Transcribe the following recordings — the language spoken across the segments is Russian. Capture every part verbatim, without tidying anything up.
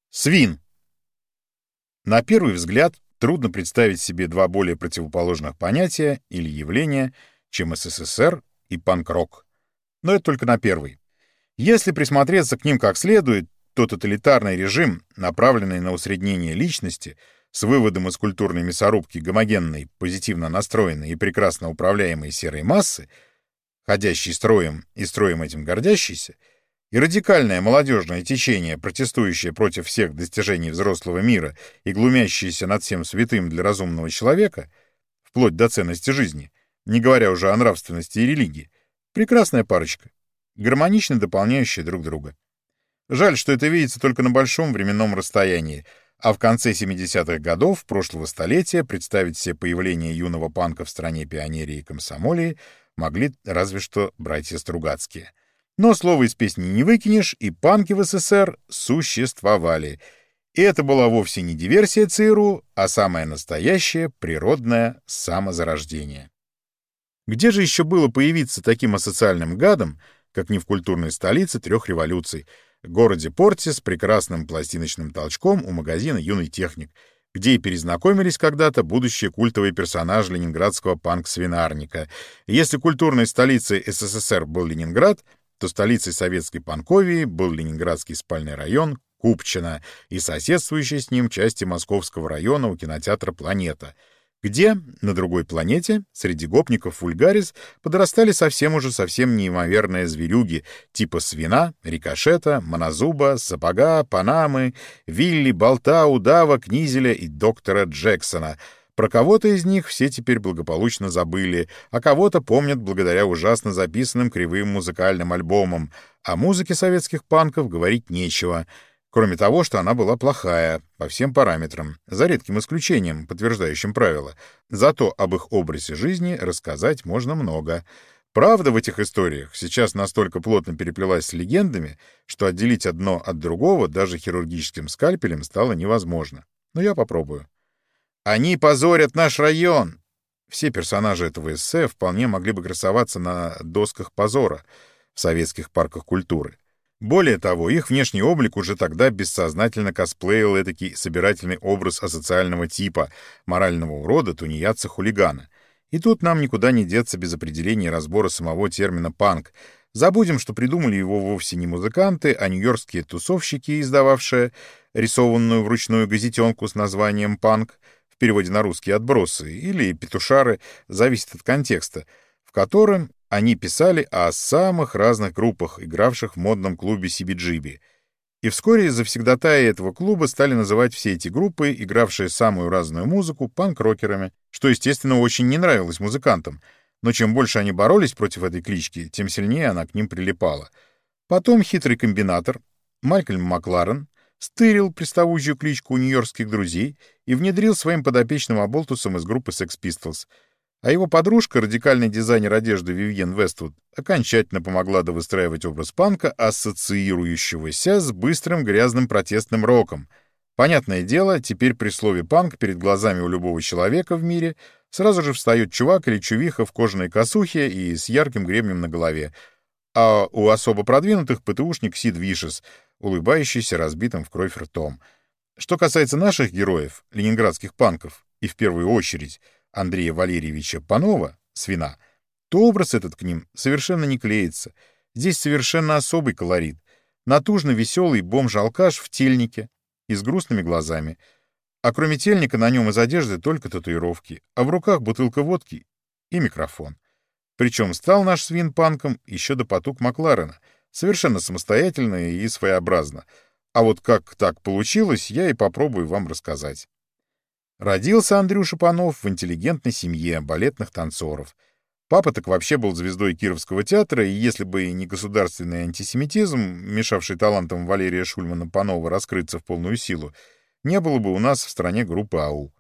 Свин. На первый взгляд трудно представить себе два более противоположных понятия или явления, чем СССР и панк-рок. Но это только на первый. Если присмотреться к ним как следует, то тоталитарный режим, направленный на усреднение личности, с выводом из культурной мясорубки гомогенной, позитивно настроенной и прекрасно управляемой серой массы, ходящей строем и строем этим гордящейся, и радикальное молодежное течение, протестующее против всех достижений взрослого мира и глумящееся над всем святым для разумного человека, вплоть до ценности жизни, не говоря уже о нравственности и религии, прекрасная парочка, гармонично дополняющая друг друга. Жаль, что это видится только на большом временном расстоянии, а в конце семидесятых годов прошлого столетия представить себе появление юного панка в стране пионерии и комсомолии могли разве что братья Стругацкие. Но слово из песни не выкинешь, и панки в СССР существовали. И это была вовсе не диверсия ЦРУ, а самое настоящее природное самозарождение. Где же еще было появиться таким асоциальным гадом, как не в культурной столице трех революций, городе Порте с прекрасным пластиночным толчком у магазина «Юный техник», где и перезнакомились когда-то будущие культовые персонажи ленинградского панк-свинарника. И если культурной столицей СССР был Ленинград, то столицей советской панковии был ленинградский спальный район Купчино и соседствующие с ним части московского района у кинотеатра «Планета», где, на другой планете, среди гопников вульгарис подрастали совсем уже совсем неимоверные зверюги типа Свина, Рикошета, Монозуба, Сапога, Панамы, Вилли, Болта, Удава, Книзеля и доктора Джексона. Про кого-то из них все теперь благополучно забыли, а кого-то помнят благодаря ужасно записанным кривым музыкальным альбомам. О музыке советских панков говорить нечего, кроме того, что она была плохая по всем параметрам, за редким исключением, подтверждающим правило. Зато об их образе жизни рассказать можно много. Правда в этих историях сейчас настолько плотно переплелась с легендами, что отделить одно от другого даже хирургическим скальпелем стало невозможно. Но я попробую. «Они позорят наш район!» Все персонажи этого эссе вполне могли бы красоваться на досках позора в советских парках культуры. Более того, их внешний облик уже тогда бессознательно косплеил этакий собирательный образ асоциального типа, морального урода, тунеядца-хулигана. И тут нам никуда не деться без определения и разбора самого термина «панк». Забудем, что придумали его вовсе не музыканты, а нью-йоркские тусовщики, издававшие рисованную вручную газетенку с названием «Панк», в переводе на русский «отбросы», или «петушары», зависит от контекста, в котором они писали о самых разных группах, игравших в модном клубе си би джи би. И вскоре завсегдатаи этого клуба стали называть все эти группы, игравшие самую разную музыку, панк-рокерами, что, естественно, очень не нравилось музыкантам. Но чем больше они боролись против этой клички, тем сильнее она к ним прилипала. Потом хитрый комбинатор Малькольм Макларен стырил приставучую кличку у нью-йоркских друзей и внедрил своим подопечным оболтусом из группы Sex Pistols. А его подружка, радикальный дизайнер одежды Вивьен Вествуд, окончательно помогла довыстраивать образ панка, ассоциирующегося с быстрым грязным протестным роком. Понятное дело, теперь при слове «панк» перед глазами у любого человека в мире сразу же встает чувак или чувиха в кожаной косухе и с ярким гребнем на голове, а у особо продвинутых ПТУшник Сид Вишес, улыбающийся разбитым в кровь ртом. Что касается наших героев, ленинградских панков, и в первую очередь Андрея Валерьевича Панова, Свина, то образ этот к ним совершенно не клеится. Здесь совершенно особый колорит. Натужно веселый бомж-алкаш в тельнике и с грустными глазами. А кроме тельника на нем из одежды только татуировки, а в руках бутылка водки и микрофон. Причем стал наш Свин панком еще до потуг Макларена, совершенно самостоятельно и своеобразно. А вот как так получилось, я и попробую вам рассказать. Родился Андрюша Панов в интеллигентной семье балетных танцоров. Папа так вообще был звездой Кировского театра, и если бы не государственный антисемитизм, мешавший талантам Валерия Шульмана Панова раскрыться в полную силу, не было бы у нас в стране группы АУ.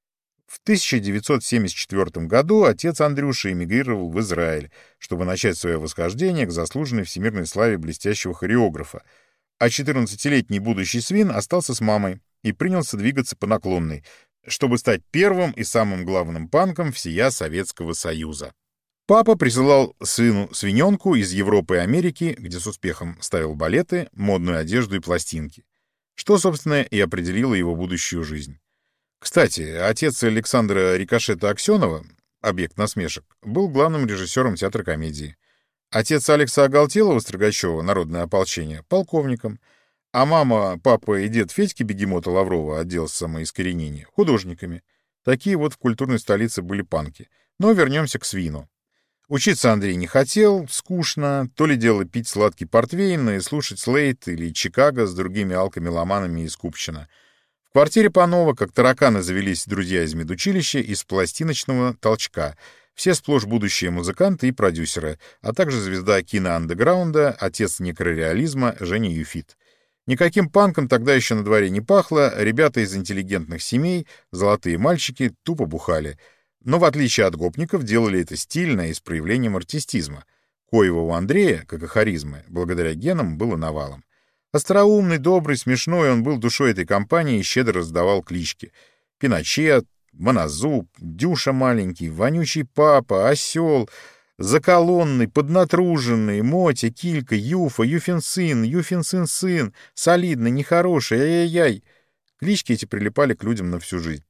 В тысяча девятьсот семьдесят четвёртом году отец Андрюши эмигрировал в Израиль, чтобы начать свое восхождение к заслуженной всемирной славе блестящего хореографа, а четырнадцатилетний будущий Свин остался с мамой и принялся двигаться по наклонной, чтобы стать первым и самым главным панком всея Советского Союза. Папа присылал сыну свиненку из Европы и Америки, где с успехом ставил балеты, модную одежду и пластинки. что, собственно, и определило его будущую жизнь. Кстати, отец Александра Рикошета Аксенова, объект насмешек, был главным режиссером театра комедии. Отец Алекса Оголтелова-Строгачева, народное ополчение, полковником, а мама, папа и дед Федьки Бегемота Лаврова, отдел самоискоренения, художниками. Такие вот в культурной столице были панки. Но вернемся к Свину. Учиться Андрей не хотел, скучно, то ли дело пить сладкий портвейн и слушать Слейт или Чикаго с другими алкомеломанами из Купчино. В квартире Панова, как тараканы, завелись друзья из медучилища из пластиночного толчка. Все сплошь будущие музыканты и продюсеры, а также звезда киноандеграунда, отец некрореализма Женя Юфит. Никаким панком тогда еще на дворе не пахло, ребята из интеллигентных семей, золотые мальчики, тупо бухали. Но в отличие от гопников делали это стильно и с проявлением артистизма. Коего у Андрея, как и харизмы, благодаря генам, было навалом. Остроумный, добрый, смешной, он был душой этой компании и щедро раздавал клички. Пиночет, Монозуб, Дюша маленький, Вонючий папа, Осел, Заколонный, Поднатруженный, Мотя, Килька, Юфа, Юфин сын, Юфин сын сын, Солидный, Нехороший, ай-яй-яй. Клички эти прилипали к людям на всю жизнь.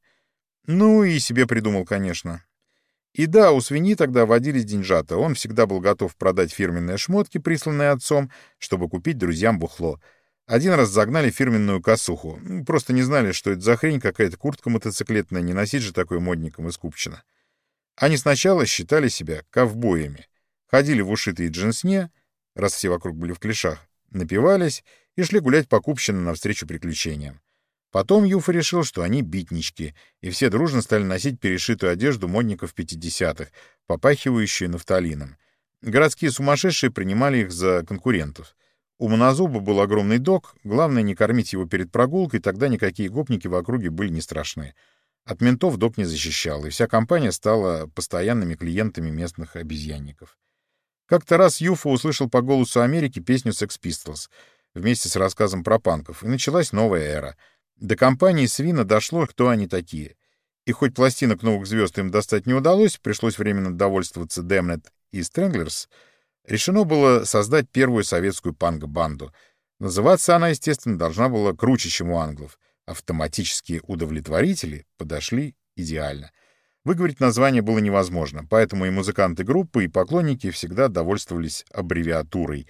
Ну и себе придумал, конечно. И да, у свиньи тогда водились деньжата. Он всегда был готов продать фирменные шмотки, присланные отцом, чтобы купить друзьям бухло. Один раз загнали фирменную косуху. Просто не знали, что это за хрень, какая-то куртка мотоциклетная, не носить же такой модником из Купчино. Они сначала считали себя ковбоями. Ходили в ушитые джинсне, раз все вокруг были в клешах, напивались и шли гулять по Купчино навстречу приключениям. Потом Юфа решил, что они битнички, и все дружно стали носить перешитую одежду модников пятидесятых, попахивающую нафталином. Городские сумасшедшие принимали их за конкурентов. У Монозуба был огромный дог, главное не кормить его перед прогулкой, тогда никакие гопники в округе были не страшны. От ментов дог не защищал, и вся компания стала постоянными клиентами местных обезьянников. Как-то раз Юфа услышал по голосу Америки песню Sex Pistols вместе с рассказом про панков, и началась новая эра. До компании Свина дошло, кто они такие. И хоть пластинок новых звезд им достать не удалось, пришлось временно довольствоваться Damned и Stranglers, решено было создать первую советскую панк-банду. Называться она, естественно, должна была круче, чем у англов. Автоматические удовлетворители подошли идеально. Выговорить название было невозможно, поэтому и музыканты группы, и поклонники всегда довольствовались аббревиатурой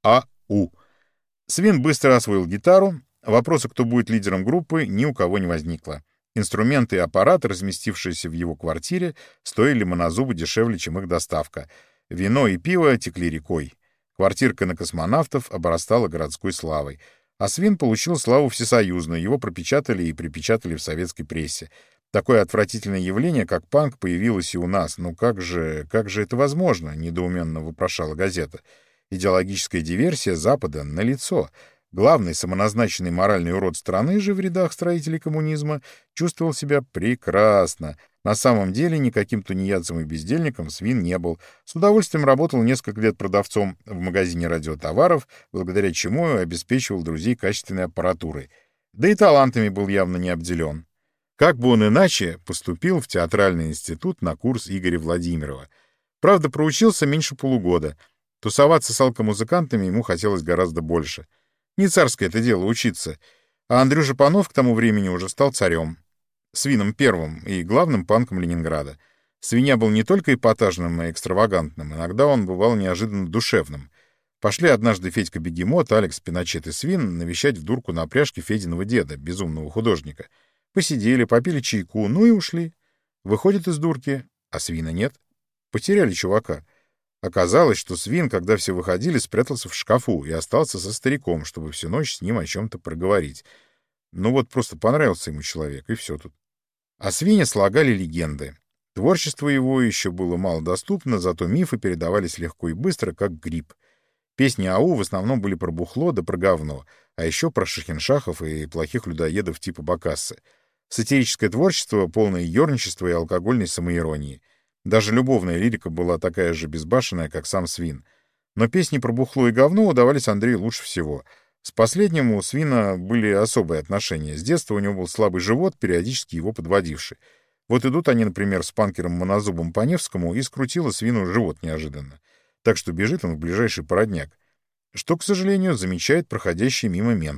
АУ. Свин быстро освоил гитару. Вопроса, кто будет лидером группы, ни у кого не возникло. Инструменты и аппараты, разместившиеся в его квартире, стоили Монозубу дешевле, чем их доставка. Вино и пиво текли рекой. Квартирка на Космонавтов обрастала городской славой. А Свин получил славу всесоюзную, его пропечатали и припечатали в советской прессе. Такое отвратительное явление, как панк, появилось и у нас. Ну как же, как же это возможно? Недоуменно вопрошала газета. Идеологическая диверсия Запада налицо. Главный самоназначенный моральный урод страны же в рядах строителей коммунизма чувствовал себя прекрасно. На самом деле никаким тунеядцем и бездельником Свин не был. С удовольствием работал несколько лет продавцом в магазине радиотоваров, благодаря чему обеспечивал друзей качественной аппаратурой. Да и талантами был явно не обделен. Как бы он иначе поступил в театральный институт на курс Игоря Владимирова. Правда, проучился меньше полугода. Тусоваться с алкомузыкантами ему хотелось гораздо больше. Не царское это дело учиться. А Андрюша Панов к тому времени уже стал царем. Свином первым и главным панком Ленинграда. Свинья был не только эпатажным и экстравагантным, иногда он бывал неожиданно душевным. Пошли однажды Федька Бегемот, Алекс Пиночет и Свин навещать в дурку на пряжке Фединого деда, безумного художника. Посидели, попили чайку, ну и ушли. Выходят из дурки, а Свина нет. Потеряли чувака. Оказалось, что Свин, когда все выходили, спрятался в шкафу и остался со стариком, чтобы всю ночь с ним о чем-то проговорить. Ну вот просто понравился ему человек, и все тут. О Свине слагали легенды. Творчество его еще было мало доступно, зато мифы передавались легко и быстро, как гриб. Песни АУ в основном были про бухло да про говно, а еще про шахиншахов и плохих людоедов типа Бакассы. Сатирическое творчество, полное ерничества и алкогольной самоиронии. Даже любовная лирика была такая же безбашенная, как сам Свин. Но песни про бухло и говно удавались Андрею лучше всего. С последним у Свина были особые отношения. С детства у него был слабый живот, периодически его подводивший. Вот идут они, например, с панкером Монозубом по Невскому, и скрутило Свину живот неожиданно. Так что бежит он в ближайший породняк. Что, к сожалению, замечает проходящий мимо мент.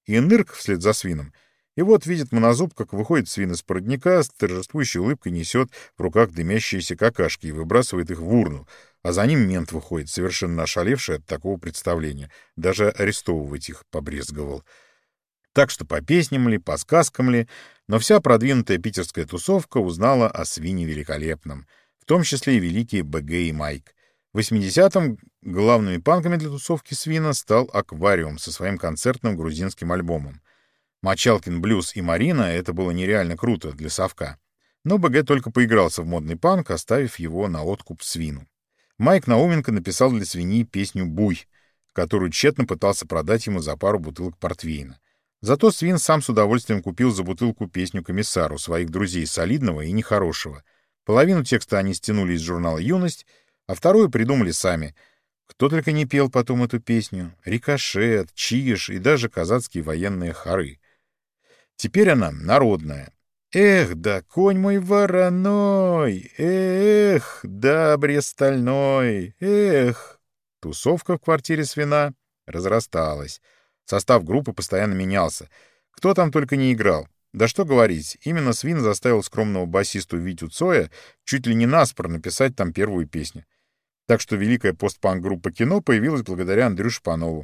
и нырк вслед за свином. И вот видит Монозуб, как выходит свин из породника, с торжествующей улыбкой несет в руках дымящиеся какашки и выбрасывает их в урну, а за ним мент выходит, совершенно ошалевший от такого представления. Даже арестовывать их побрезговал. Так что по песням ли, по сказкам ли, но вся продвинутая питерская тусовка узнала о свине великолепном, в том числе и великие БГ и Майк. В восьмидесятом главными панками для тусовки свина стал «Аквариум» со своим концертным грузинским альбомом. «Мочалкин блюз» и «Марина» — это было нереально круто для совка. Но БГ только поигрался в модный панк, оставив его на откуп свину. Майк Науменко написал для свиньи песню «Буй», которую тщетно пытался продать ему за пару бутылок портвейна. Зато свин сам с удовольствием купил за бутылку песню «Комиссару» своих друзей солидного и нехорошего. Половину текста они стянули из журнала «Юность», а вторую придумали сами. Кто только не пел потом эту песню. Рикошет, Чиж и даже казацкие военные хоры. Теперь она народная. Эх, да конь мой вороной, эх, да брест стальной, эх. Тусовка в квартире свина разрасталась. Состав группы постоянно менялся. Кто там только не играл. Да что говорить, именно свин заставил скромного басисту Витю Цоя чуть ли не наспор написать там первую песню. Так что великая постпанк-группа «Кино» появилась благодаря Андрюше Панову.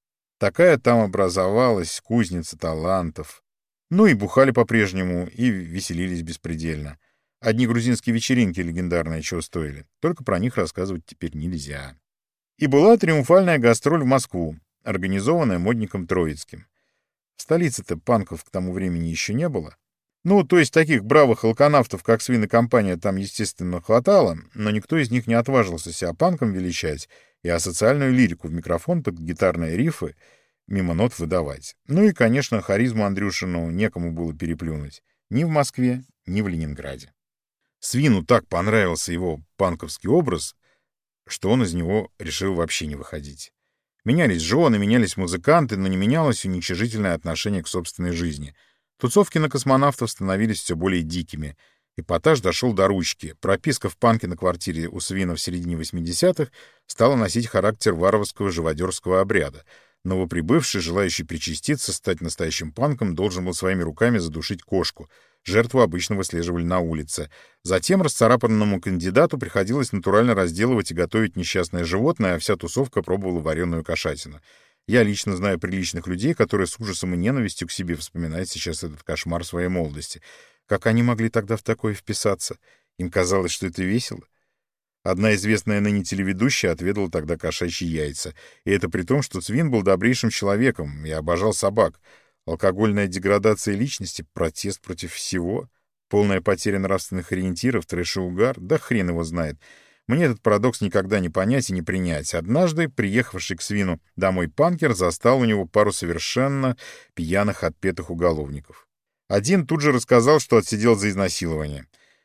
Такая там образовалась кузница талантов. Ну и бухали по-прежнему, и веселились беспредельно. Одни грузинские вечеринки легендарные чего стоили. Только про них рассказывать теперь нельзя. И была триумфальная гастроль в Москву, организованная модником Троицким. В столице-то панков к тому времени еще не было. Ну, то есть таких бравых алканавтов, как свин и компания, там, естественно, хватало, но никто из них не отважился себя панком величать и асоциальную лирику в микрофон под гитарные рифы мимо нот выдавать. Ну и, конечно, харизму Андрюшину некому было переплюнуть ни в Москве, ни в Ленинграде. Свину так понравился его панковский образ, что он из него решил вообще не выходить. Менялись жены, менялись музыканты, но не менялось уничижительное отношение к собственной жизни. Тусовки на космонавтов становились все более дикими. Эпатаж дошел до ручки. Прописка в панке на квартире у свина в середине восьмидесятых стала носить характер варварского живодерского обряда. Новоприбывший, желающий причаститься, стать настоящим панком, должен был своими руками задушить кошку. Жертву обычно выслеживали на улице. Затем расцарапанному кандидату приходилось натурально разделывать и готовить несчастное животное, а вся тусовка пробовала вареную кошатину. Я лично знаю приличных людей, которые с ужасом и ненавистью к себе вспоминают сейчас этот кошмар своей молодости. Как они могли тогда в такое вписаться? Им казалось, что это весело. Одна известная ныне телеведущая отведала тогда кошачьи яйца. И это при том, что свин был добрейшим человеком и обожал собак. Алкогольная деградация личности, протест против всего, полная потеря нравственных ориентиров, трэш и угар, да хрен его знает. Мне этот парадокс никогда не понять и не принять. Однажды, приехавший к свину домой панкер, застал у него пару совершенно пьяных отпетых уголовников. Один тут же рассказал, что отсидел за изнасилование.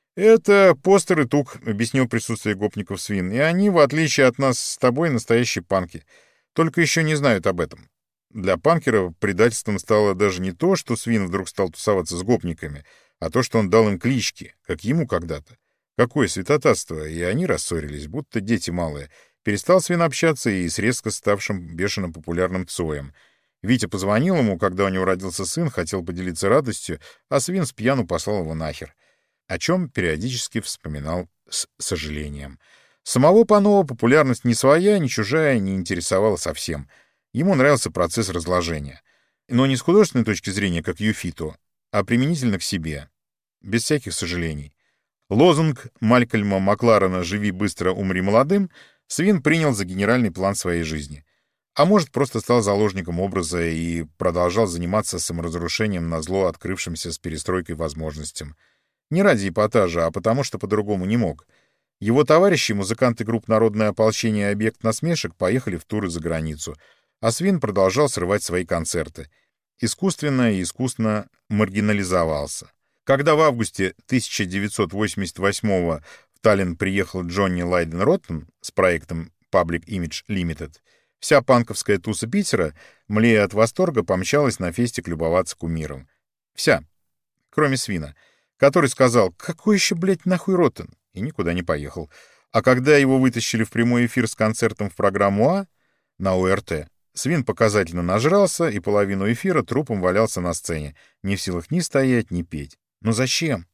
«Это постер и тук», — объяснил присутствие гопников свин, «и они, в отличие от нас с тобой, настоящие панки. Только еще не знают об этом». Для панкера предательством стало даже не то, что свин вдруг стал тусоваться с гопниками, а то, что он дал им клички, как ему когда-то. Какое святотатство, и они рассорились, будто дети малые. Перестал свин общаться и с резко ставшим бешено популярным Цоем. Витя позвонил ему, когда у него родился сын, хотел поделиться радостью, а свин с пьяну послал его нахер. О чем периодически вспоминал с сожалением. Самого Панова популярность ни своя, ни чужая не интересовала совсем. Ему нравился процесс разложения. Но не с художественной точки зрения, как Юфито, а применительно к себе. Без всяких сожалений. Лозунг Малькольма Макларена «Живи быстро, умри молодым» свин принял за генеральный план своей жизни. А может, просто стал заложником образа и продолжал заниматься саморазрушением назло открывшимся с перестройкой возможностям. Не ради эпатажа, а потому что по-другому не мог. Его товарищи, музыканты групп «Народное ополчение» и «Объект насмешек» поехали в туры за границу, а свин продолжал срывать свои концерты. Искусственно и искусно маргинализовался. Когда в августе тысяча девятьсот восемьдесят восьмого в Таллин приехал Джонни Лайден Роттен с проектом Public Image Limited, вся панковская туса Питера, млея от восторга, помчалась на фестик любоваться кумиром. Вся, кроме свина, который сказал: «Какой еще, блядь, нахуй Роттен?» и никуда не поехал. А когда его вытащили в прямой эфир с концертом в программу А на О Р Т, Свин показательно нажрался, и половину эфира трупом валялся на сцене, не в силах ни стоять, ни петь. Ну зачем?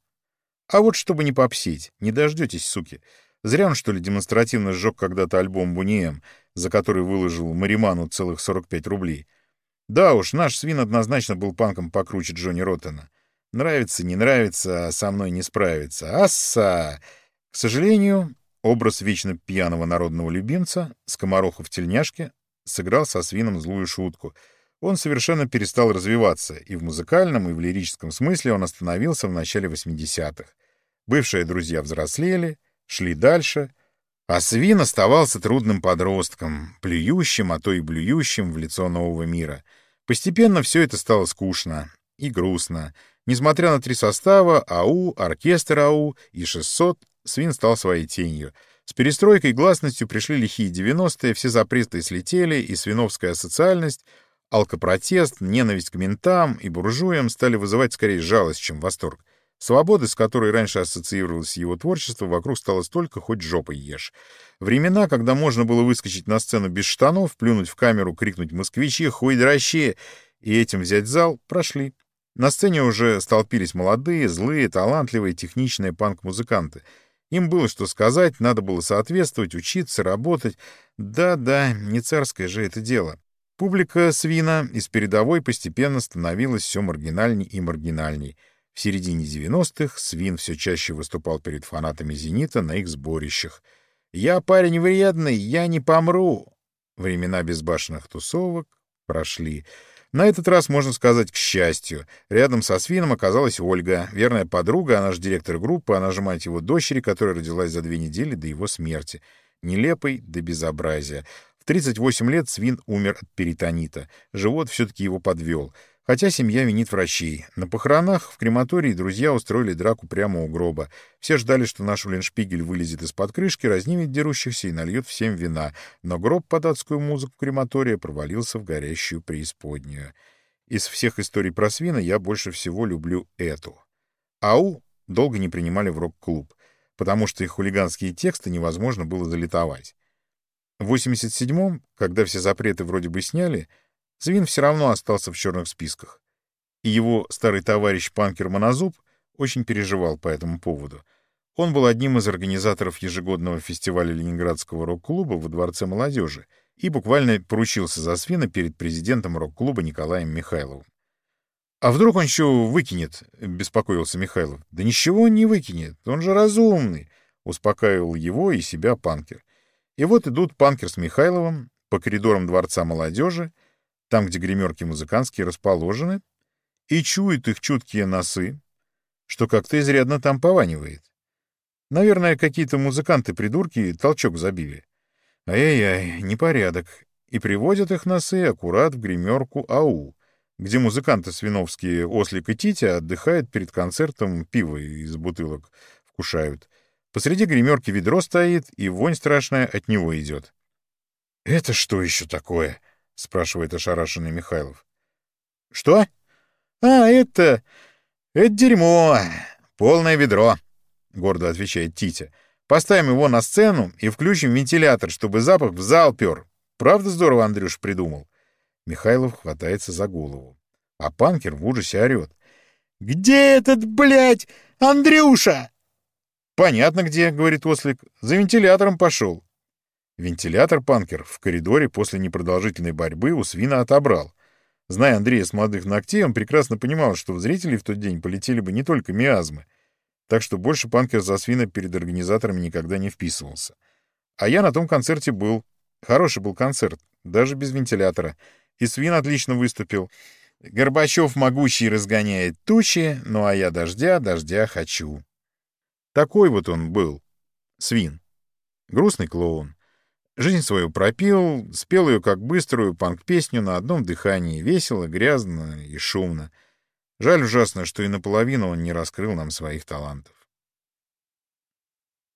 А вот чтобы не попсить, не дождетесь, суки. Зря он, что ли, демонстративно сжег когда-то альбом Буниэм, за который выложил Мариману целых сорок пять рублей. Да уж, наш Свин однозначно был панком покруче Джонни Роттена. Нравится, не нравится, а со мной не справится. Асса! К сожалению, образ вечно пьяного народного любимца, скомороха в тельняшке, сыграл со Свином злую шутку. Он совершенно перестал развиваться, и в музыкальном, и в лирическом смысле он остановился в начале восьмидесятых. Бывшие друзья взрослели, шли дальше, а Свин оставался трудным подростком, плюющим, а то и блюющим в лицо нового мира. Постепенно все это стало скучно и грустно. Несмотря на три состава — АУ, оркестр АУ и шестьсот, Свин стал своей тенью. С перестройкой и гласностью пришли лихие девяностые, все запреты слетели, и свиновская асоциальность, алкопротест, ненависть к ментам и буржуям стали вызывать скорее жалость, чем восторг. Свободы, с которой раньше ассоциировалось его творчество, вокруг стало столько, хоть жопой ешь. Времена, когда можно было выскочить на сцену без штанов, плюнуть в камеру, крикнуть «Москвичи, хуй дращи!» и этим взять зал, прошли. На сцене уже столпились молодые, злые, талантливые, техничные панк-музыканты. Им было что сказать, надо было соответствовать, учиться, работать. Да-да, не царское же это дело. Публика Свина из передовой постепенно становилась все маргинальней и маргинальней. В середине девяностых Свин все чаще выступал перед фанатами «Зенита» на их сборищах. «Я парень вредный, я не помру!» Времена безбашенных тусовок прошли. На этот раз, можно сказать, к счастью. Рядом со Свином оказалась Ольга, верная подруга, она же директор группы, она же мать его дочери, которая родилась за две недели до его смерти. Нелепой до безобразия. В тридцать восемь лет Свин умер от перитонита. Живот все-таки его подвел. Хотя семья винит врачей. На похоронах в крематории друзья устроили драку прямо у гроба. Все ждали, что наш Уллиншпигель вылезет из-под крышки, разнимет дерущихся и нальет всем вина. Но гроб под адскую музыку крематория провалился в горящую преисподнюю. Из всех историй про Свина я больше всего люблю эту. АУ долго не принимали в рок-клуб, потому что их хулиганские тексты невозможно было залитовать. В восемьдесят седьмом, когда все запреты вроде бы сняли, Свин все равно остался в черных списках. И его старый товарищ панкер Монозуб очень переживал по этому поводу. Он был одним из организаторов ежегодного фестиваля Ленинградского рок-клуба во Дворце молодежи и буквально поручился за Свина перед президентом рок-клуба Николаем Михайловым. «А вдруг он еще выкинет?» — беспокоился Михайлов. «Да ничего он не выкинет, он же разумный», — успокаивал его и себя панкер. И вот идут панкер с Михайловым по коридорам Дворца молодежи, там, где гримерки музыкантские расположены, и чуют их чуткие носы, что как-то изрядно там пованивает. Наверное, какие-то музыканты-придурки толчок забили. Ай-яй-яй, непорядок. И приводят их носы аккурат в гримерку АУ, где музыканты свиновские Ослик и Титя отдыхают перед концертом, пиво из бутылок вкушают. Посреди гримерки ведро стоит, и вонь страшная от него идет. — Это что еще такое? — спрашивает ошарашенный Михайлов. — Что? — А, это... это дерьмо. Полное ведро, — гордо отвечает Титя. — Поставим его на сцену и включим вентилятор, чтобы запах в зал пер. Правда здорово Андрюш придумал? Михайлов хватается за голову. А панкер в ужасе орет. — Где этот, блядь, Андрюша? — Понятно где, — говорит Ослик. — За вентилятором пошел. Вентилятор панкер в коридоре после непродолжительной борьбы у Свина отобрал. Зная Андрея с молодых ногтей, он прекрасно понимал, что в зрителей в тот день полетели бы не только миазмы, так что больше панкер за Свина перед организаторами никогда не вписывался. А я на том концерте был. Хороший был концерт, даже без вентилятора. И Свин отлично выступил. Горбачев могучий разгоняет тучи, ну а я дождя, дождя хочу. Такой вот он был, Свин. Грустный клоун. Жизнь свою пропил, спел ее как быструю панк-песню на одном дыхании, весело, грязно и шумно. Жаль ужасно, что и наполовину он не раскрыл нам своих талантов.